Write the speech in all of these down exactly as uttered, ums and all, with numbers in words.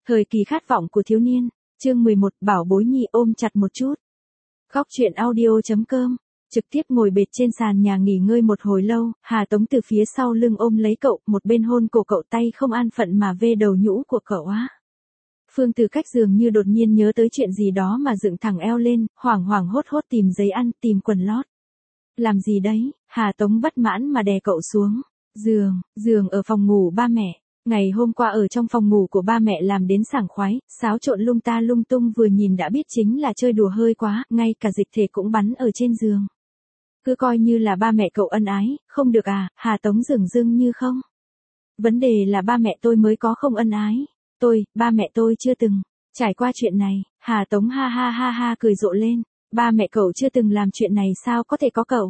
Thời kỳ khát vọng của thiếu niên, chương mười một, Bảo bối nhi ôm chặt một chút. Góc truyện audio.com, trực tiếp ngồi bệt trên sàn nhà nghỉ ngơi một hồi lâu, Hà Tống từ phía sau lưng ôm lấy cậu, một bên hôn cổ cậu, tay không an phận mà vê đầu nhũ của cậu á. Phương Từ Cách dường như đột nhiên nhớ tới chuyện gì đó mà dựng thẳng eo lên, hoảng hoảng hốt hốt tìm giấy ăn, tìm quần lót. Làm gì đấy? Hà Tống bất mãn mà đè cậu xuống. Giường, giường ở phòng ngủ ba mẹ. Ngày hôm qua ở trong phòng ngủ của ba mẹ làm đến sảng khoái, xáo trộn lung ta lung tung, vừa nhìn đã biết chính là chơi đùa hơi quá, ngay cả dịch thể cũng bắn ở trên giường. Cứ coi như là ba mẹ cậu ân ái, không được à? Hà Tống dửng dưng như không. Vấn đề là ba mẹ tôi mới có không ân ái. Tôi, ba mẹ tôi chưa từng trải qua chuyện này. Hà Tống ha ha ha ha cười rộ lên. Ba mẹ cậu chưa từng làm chuyện này sao có thể có cậu?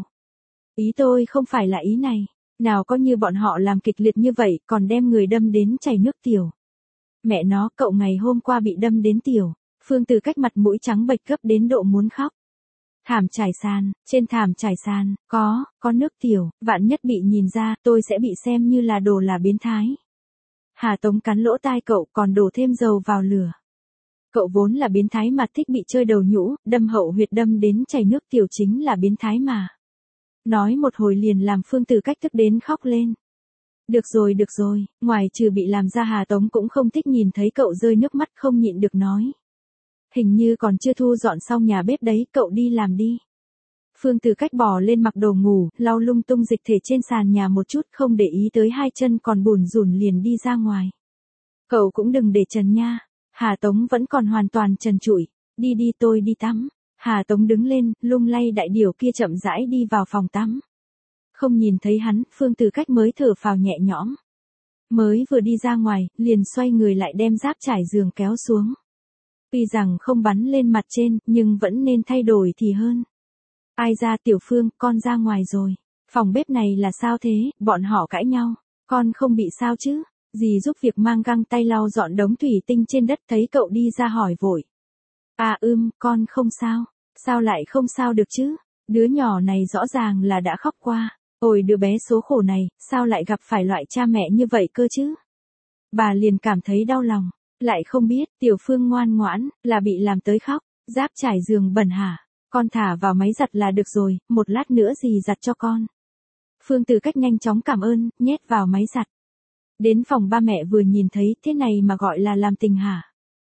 Ý tôi không phải là ý này. Nào có như bọn họ làm kịch liệt như vậy, còn đem người đâm đến chảy nước tiểu. Mẹ nó, cậu ngày hôm qua bị đâm đến tiểu. Phương Từ Cách mặt mũi trắng bệch gấp đến độ muốn khóc. Thảm trải sàn, trên thảm trải sàn, có, có nước tiểu, vạn nhất bị nhìn ra, tôi sẽ bị xem như là đồ là biến thái. Hà Tống cắn lỗ tai cậu, còn đổ thêm dầu vào lửa. Cậu vốn là biến thái mà thích bị chơi đầu nhũ, đâm hậu huyệt đâm đến chảy nước tiểu chính là biến thái mà. Nói một hồi liền làm Phương Từ Cách tức đến khóc lên. Được rồi được rồi, ngoài trừ bị làm ra, Hà Tống cũng không thích nhìn thấy cậu rơi nước mắt, không nhịn được nói. Hình như còn chưa thu dọn xong nhà bếp đấy, cậu đi làm đi. Phương Từ Cách bò lên mặc đồ ngủ, lau lung tung dịch thể trên sàn nhà một chút, không để ý tới hai chân còn bủn rủn liền đi ra ngoài. Cậu cũng đừng để trần nha. Hà Tống vẫn còn hoàn toàn trần trụi. Đi đi, tôi đi tắm. Hà Tống đứng lên, lung lay đại điểu kia chậm rãi đi vào phòng tắm. Không nhìn thấy hắn, Phương Từ Cách mới thở phào nhẹ nhõm. Mới vừa đi ra ngoài, liền xoay người lại đem giáp trải giường kéo xuống. Tuy rằng không bắn lên mặt trên, nhưng vẫn nên thay đổi thì hơn. Ai ra, Tiểu Phương, con ra ngoài rồi. Phòng bếp này là sao thế? Bọn họ cãi nhau. Con không bị sao chứ? Dì giúp việc mang găng tay lau dọn đống thủy tinh trên đất, thấy cậu đi ra hỏi vội. À ưm, con không sao. Sao lại không sao được chứ? Đứa nhỏ này rõ ràng là đã khóc qua. Ôi đứa bé số khổ này, sao lại gặp phải loại cha mẹ như vậy cơ chứ? Bà liền cảm thấy đau lòng. Lại không biết, Tiểu Phương ngoan ngoãn, là bị làm tới khóc. Giáp trải giường bẩn hả? Con thả vào máy giặt là được rồi, một lát nữa dì giặt cho con. Phương Từ Cách nhanh chóng cảm ơn, nhét vào máy giặt. Đến phòng ba mẹ vừa nhìn thấy, thế này mà gọi là làm tình hả?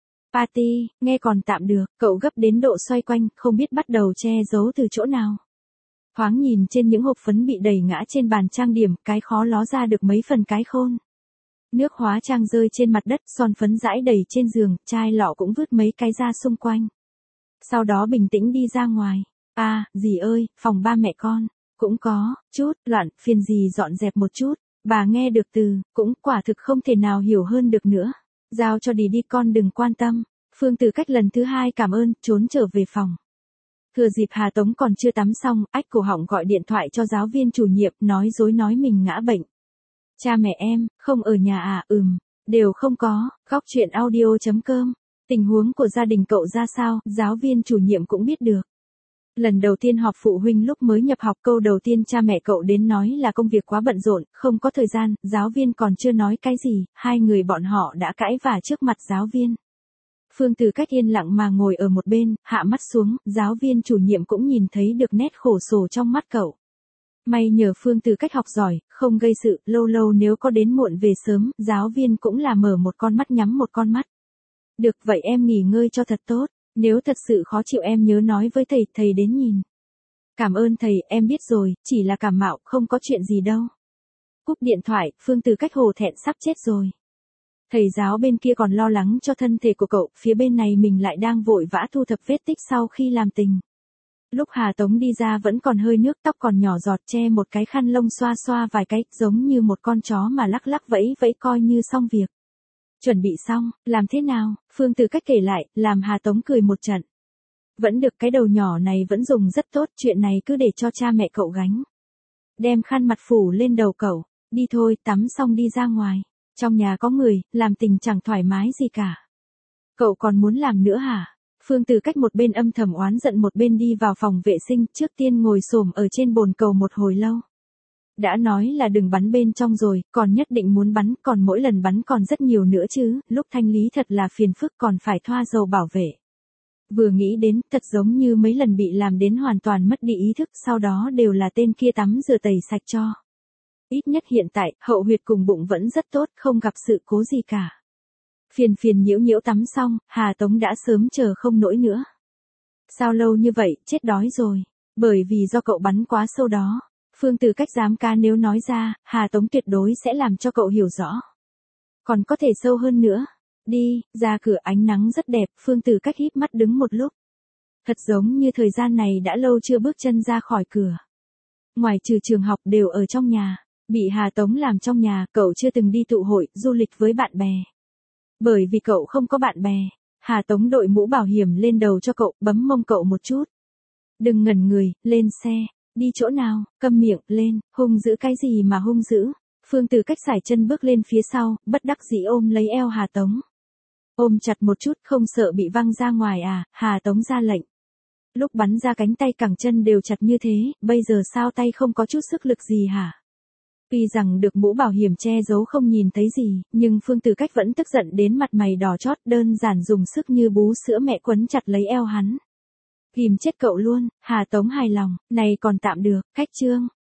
Party, nghe còn tạm được, cậu gấp đến độ xoay quanh, không biết bắt đầu che giấu từ chỗ nào. Thoáng nhìn trên những hộp phấn bị đẩy ngã trên bàn trang điểm, cái khó ló ra được mấy phần cái khôn. Nước hóa trang rơi trên mặt đất, son phấn rãi đầy trên giường, chai lọ cũng vứt mấy cái ra xung quanh. Sau đó bình tĩnh đi ra ngoài. À, dì ơi, phòng ba mẹ con, cũng có, chút, loạn, phiền dì dọn dẹp một chút. Bà nghe được từ, cũng, quả thực không thể nào hiểu hơn được nữa. Giao cho đi đi, con đừng quan tâm. Phương Từ Cách lần thứ hai cảm ơn, trốn trở về phòng. Thừa dịp Hà Tống còn chưa tắm xong, ách cổ họng gọi điện thoại cho giáo viên chủ nhiệm, nói dối nói mình ngã bệnh. Cha mẹ em, không ở nhà à? Ừm, đều không có. Góc truyện audio.com. Tình huống của gia đình cậu ra sao, giáo viên chủ nhiệm cũng biết được. Lần đầu tiên họp phụ huynh lúc mới nhập học, câu đầu tiên cha mẹ cậu đến nói là công việc quá bận rộn, không có thời gian. Giáo viên còn chưa nói cái gì, hai người bọn họ đã cãi vả trước mặt giáo viên. Phương Từ Cách yên lặng mà ngồi ở một bên, hạ mắt xuống, giáo viên chủ nhiệm cũng nhìn thấy được nét khổ sở trong mắt cậu. May nhờ Phương Từ Cách học giỏi, không gây sự, lâu lâu nếu có đến muộn về sớm, giáo viên cũng là mở một con mắt nhắm một con mắt. Được vậy em nghỉ ngơi cho thật tốt, nếu thật sự khó chịu em nhớ nói với thầy, thầy đến nhìn. Cảm ơn thầy, em biết rồi, chỉ là cảm mạo, không có chuyện gì đâu. Cúp điện thoại, Phương Từ Cách hổ thẹn sắp chết rồi. Thầy giáo bên kia còn lo lắng cho thân thể của cậu, phía bên này mình lại đang vội vã thu thập vết tích sau khi làm tình. Lúc Hà Tống đi ra vẫn còn hơi nước, tóc còn nhỏ giọt, che một cái khăn lông xoa xoa vài cái, giống như một con chó mà lắc lắc vẫy vẫy coi như xong việc. Chuẩn bị xong, làm thế nào? Phương Từ Cách kể lại, làm Hà Tống cười một trận. Vẫn được, cái đầu nhỏ này vẫn dùng rất tốt, chuyện này cứ để cho cha mẹ cậu gánh. Đem khăn mặt phủ lên đầu cậu, đi thôi, tắm xong đi ra ngoài. Trong nhà có người, làm tình chẳng thoải mái gì cả. Cậu còn muốn làm nữa hả? Phương Từ Cách một bên âm thầm oán giận một bên đi vào phòng vệ sinh, trước tiên ngồi xổm ở trên bồn cầu một hồi lâu. Đã nói là đừng bắn bên trong rồi, còn nhất định muốn bắn, còn mỗi lần bắn còn rất nhiều nữa chứ, lúc thanh lý thật là phiền phức còn phải thoa dầu bảo vệ. Vừa nghĩ đến, thật giống như mấy lần bị làm đến hoàn toàn mất đi ý thức, sau đó đều là tên kia tắm rửa tẩy sạch cho. Ít nhất hiện tại, hậu huyệt cùng bụng vẫn rất tốt, không gặp sự cố gì cả. Phiền phiền nhiễu nhiễu tắm xong, Hà Tống đã sớm chờ không nổi nữa. Sao lâu như vậy, chết đói rồi. Bởi vì do cậu bắn quá sâu đó. Phương Tử Cách dám cá nếu nói ra, Hà Tống tuyệt đối sẽ làm cho cậu hiểu rõ. Còn có thể sâu hơn nữa. Đi, ra cửa ánh nắng rất đẹp, Phương Tử Cách híp mắt đứng một lúc. Thật giống như thời gian này đã lâu chưa bước chân ra khỏi cửa. Ngoài trừ trường học đều ở trong nhà. Bị Hà Tống làm trong nhà, cậu chưa từng đi tụ hội, du lịch với bạn bè. Bởi vì cậu không có bạn bè, Hà Tống đội mũ bảo hiểm lên đầu cho cậu, bấm mông cậu một chút. Đừng ngẩn người, lên xe, đi chỗ nào, câm miệng, lên, hung dữ cái gì mà hung dữ. Phương Tử Cách sải chân bước lên phía sau, bất đắc dĩ ôm lấy eo Hà Tống. Ôm chặt một chút không sợ bị văng ra ngoài à, Hà Tống ra lệnh. Lúc bắn ra cánh tay cẳng chân đều chặt như thế, bây giờ sao tay không có chút sức lực gì hả? Tuy rằng được mũ bảo hiểm che giấu không nhìn thấy gì, nhưng Phương Tử Cách vẫn tức giận đến mặt mày đỏ chót, đơn giản dùng sức như bú sữa mẹ quấn chặt lấy eo hắn. Ghim chết cậu luôn, Hà Tống hài lòng, này còn tạm được, Cách Trương.